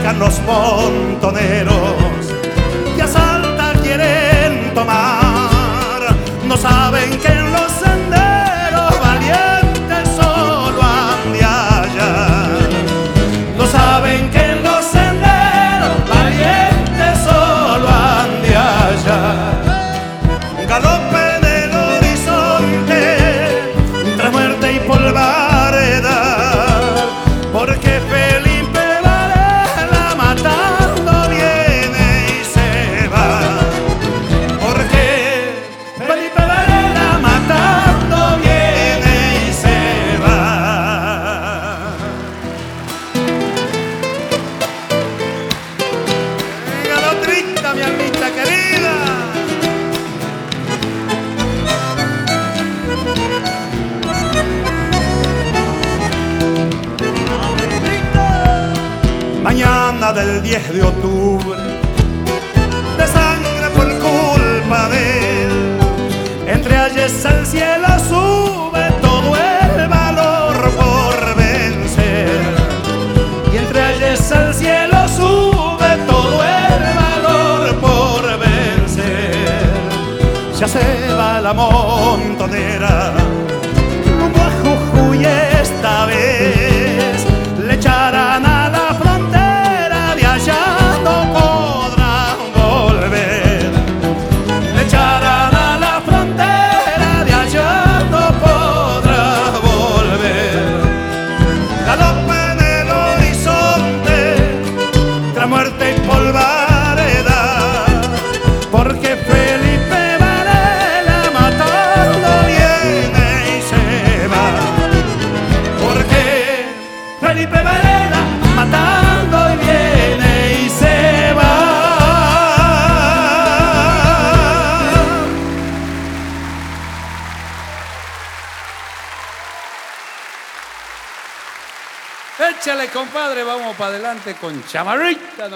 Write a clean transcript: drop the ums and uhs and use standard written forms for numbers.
buscan los montoneros que a Salta quieren tomar. No saben que en los senderos valientes solo han de hallar. No saben que en los senderos valientes solo han de hallar. Galope del horizonte tras muerte y polvareda, porque Felipe Varela matando viene y se va. Porque Felipe Varela matando viene y se va. Venga, lo triste, mi almita querida. Mañana del 10 de octubre, de sangre por culpa de él, entre ayes al cielo sube todo el valor por vencer. Y entre ayes al cielo sube todo el valor por vencer. Ya se va la montonera rumbo a Jujuy esta vez. Le echarán a la frontera, de allá no podrán volver. Le echarán a la frontera, de allá no podrán volver. Galope en el horizonte tras muerte y polvareda, porque Felipe Varela matando viene y se va. Porque Felipe Varela matando y viene y se va. Échale, compadre, vamos para adelante con Chamarrita.